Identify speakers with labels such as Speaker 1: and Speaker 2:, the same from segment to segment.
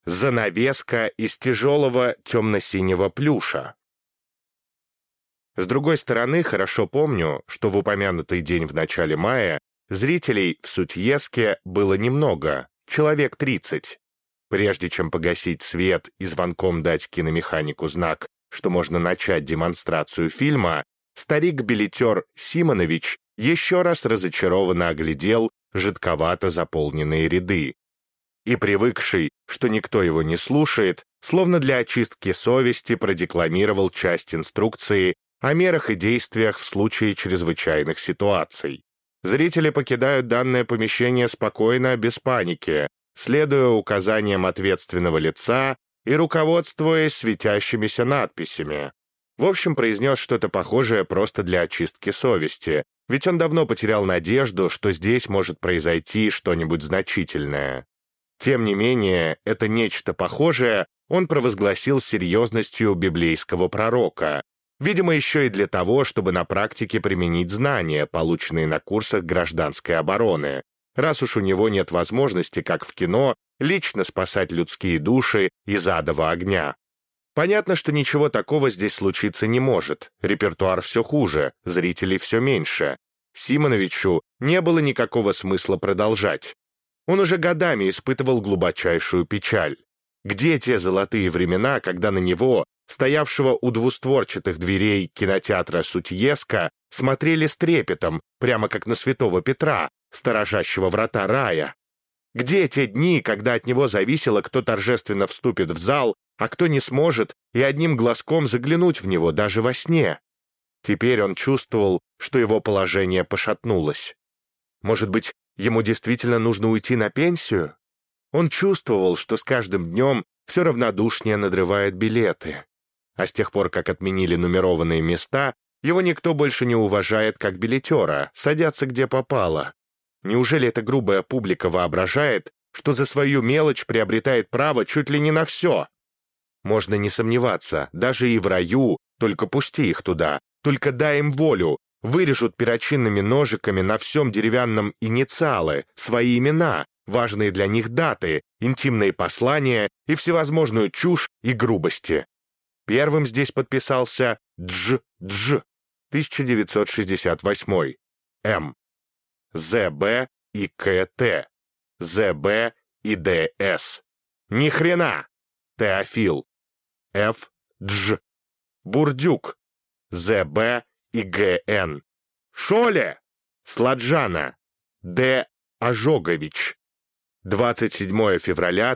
Speaker 1: Занавеска из тяжелого темно-синего плюша. С другой стороны, хорошо помню, что в упомянутый день в начале мая зрителей в Сутьеске было немного, человек 30. Прежде чем погасить свет и звонком дать киномеханику знак, что можно начать демонстрацию фильма, старик-билетер Симонович еще раз разочарованно оглядел жидковато заполненные ряды. И, привыкший, что никто его не слушает, словно для очистки совести продекламировал часть инструкции о мерах и действиях в случае чрезвычайных ситуаций. Зрители покидают данное помещение спокойно, без паники, следуя указаниям ответственного лица и руководствуясь светящимися надписями. В общем, произнес что-то похожее просто для очистки совести, ведь он давно потерял надежду, что здесь может произойти что-нибудь значительное. Тем не менее, это нечто похожее он провозгласил с серьезностью библейского пророка, видимо, еще и для того, чтобы на практике применить знания, полученные на курсах гражданской обороны, раз уж у него нет возможности, как в кино, лично спасать людские души из адового огня. Понятно, что ничего такого здесь случиться не может, репертуар все хуже, зрителей все меньше. Симоновичу не было никакого смысла продолжать. Он уже годами испытывал глубочайшую печаль. Где те золотые времена, когда на него, стоявшего у двустворчатых дверей кинотеатра Сутьеска, смотрели с трепетом, прямо как на святого Петра, сторожащего врата рая? Где те дни, когда от него зависело, кто торжественно вступит в зал, а кто не сможет и одним глазком заглянуть в него даже во сне? Теперь он чувствовал, что его положение пошатнулось. Может быть, ему действительно нужно уйти на пенсию? Он чувствовал, что с каждым днем все равнодушнее надрывает билеты. А с тех пор, как отменили нумерованные места, его никто больше не уважает как билетера, садятся где попало. Неужели эта грубая публика воображает, что за свою мелочь приобретает право чуть ли не на все? Можно не сомневаться, даже и в раю, только пусти их туда, только дай им волю, вырежут перочинными ножиками на всем деревянном инициалы, свои имена, важные для них даты, интимные послания и всевозможную чушь и грубости. Первым здесь подписался Дж. 1968. М. ЗБ и КТ. ЗБ и ДС. Ни хрена! Теофил. Ф. Дж. Бурдюк. ЗБ и ГН. Шоле. Сладжана. Д. Ожогович. 27 февраля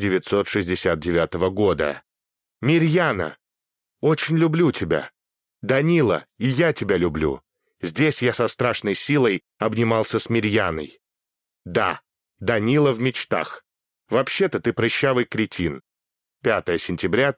Speaker 1: 1969 года. Мирьяна. Очень люблю тебя. Данила, и я тебя люблю. Здесь я со страшной силой обнимался с Мирьяной. Да, Данила в мечтах. Вообще-то ты прыщавый кретин. 5 сентября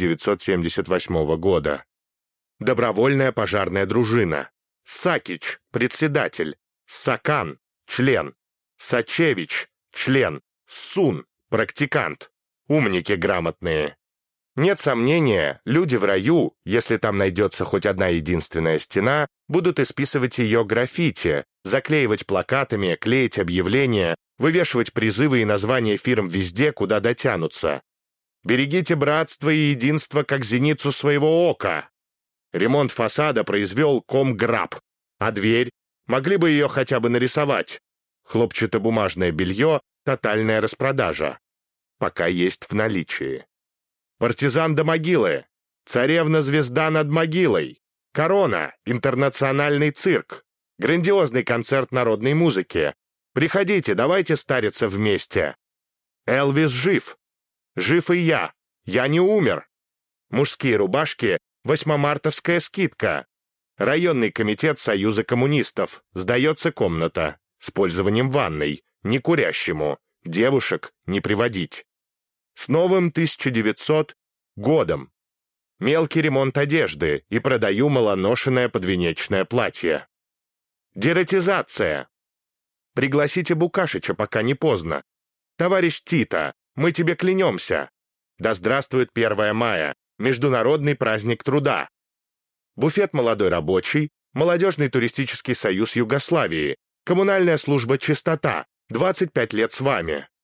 Speaker 1: 1978 года. Добровольная пожарная дружина. Сакич, председатель. Сакан, член. Сачевич, член. Сун, практикант. Умники грамотные. Нет сомнения, люди в раю, если там найдется хоть одна единственная стена, будут исписывать ее граффити, заклеивать плакатами, клеить объявления, вывешивать призывы и названия фирм везде, куда дотянутся. Берегите братство и единство, как зеницу своего ока. Ремонт фасада произвел Комграб, а дверь? Могли бы ее хотя бы нарисовать. Хлопчатобумажное белье — тотальная распродажа. Пока есть в наличии. Партизан до могилы. Царевна-звезда над могилой. Корона. Интернациональный цирк. Грандиозный концерт народной музыки. Приходите, давайте стариться вместе. Элвис жив. Жив и я. Я не умер. Мужские рубашки. 8-мартовская скидка. Районный комитет Союза коммунистов. Сдается комната. С пользованием ванной. Не курящему. Девушек не приводить. С новым 1900 годом. Мелкий ремонт одежды и продаю малоношенное подвенечное платье. Дератизация. Пригласите Букашича, пока не поздно. Товарищ Тита, мы тебе клянемся. Да здравствует 1 мая, Международный праздник труда. Буфет «Молодой рабочий», Молодежный туристический союз Югославии, Коммунальная служба «Чистота», 25 лет с вами.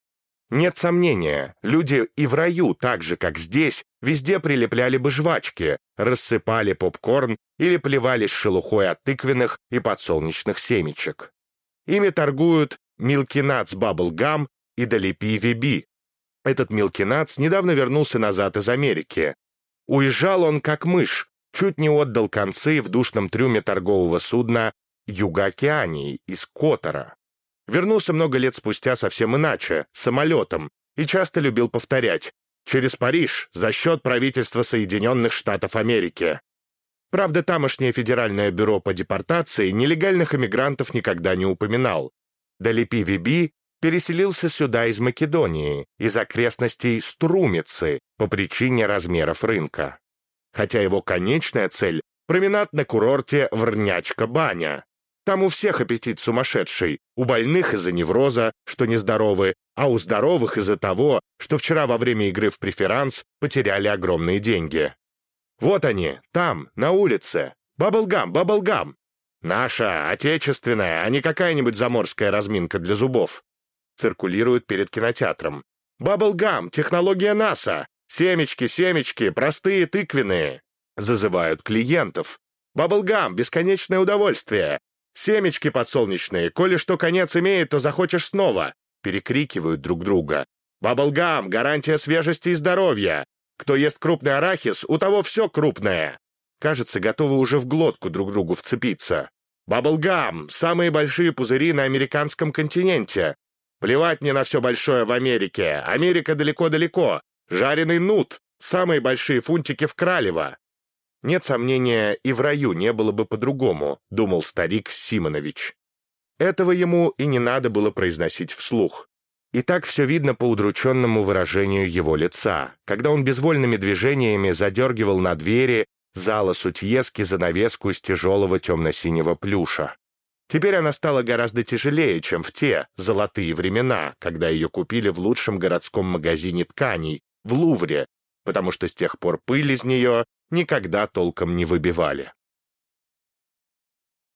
Speaker 1: Нет сомнения, люди и в раю, так же, как здесь, везде прилепляли бы жвачки, рассыпали попкорн или плевались шелухой от тыквенных и подсолнечных семечек. Ими торгуют Milky Nuts Bubble Gum и Dalepi VB. Этот Milky Nuts недавно вернулся назад из Америки. Уезжал он как мышь, чуть не отдал концы в душном трюме торгового судна «Юго-Океании» из Котора. Вернулся много лет спустя совсем иначе, самолетом, и часто любил повторять: «Через Париж, за счет правительства Соединенных Штатов Америки». Правда, тамошнее Федеральное бюро по депортации нелегальных иммигрантов никогда не упоминал. Dalepi VB переселился сюда из Македонии, из окрестностей Струмицы, по причине размеров рынка. Хотя его конечная цель — променад на курорте Врнячка-Баня. Там у всех аппетит сумасшедший, у больных из-за невроза, что нездоровы, а у здоровых из-за того, что вчера во время игры в преферанс потеряли огромные деньги. Вот они, там, на улице. Баблгам, баблгам. Наша, отечественная, а не какая-нибудь заморская разминка для зубов. Циркулируют перед кинотеатром. Баблгам, технология НАСА. Семечки, семечки, простые, тыквенные. Зазывают клиентов. Баблгам, бесконечное удовольствие. Семечки подсолнечные, коли что конец имеет, то захочешь снова. Перекрикивают друг друга. Баблгам, гарантия свежести и здоровья. Кто ест крупный арахис, у того все крупное. Кажется, готовы уже в глотку друг другу вцепиться. Баблгам, самые большие пузыри на американском континенте. Плевать мне на все большое в Америке. Америка далеко-далеко. Жареный нут, самые большие фунтики в Кралево. Нет сомнения, и в раю не было бы по-другому, думал старик Симонович. Этого ему и не надо было произносить вслух. И так все видно по удрученному выражению его лица, когда он безвольными движениями задергивал на двери зала сутьески занавеску из тяжелого темно-синего плюша. Теперь она стала гораздо тяжелее, чем в те золотые времена, когда ее купили в лучшем городском магазине тканей, в Лувре, потому что с тех пор пыль из нее никогда толком не выбивали.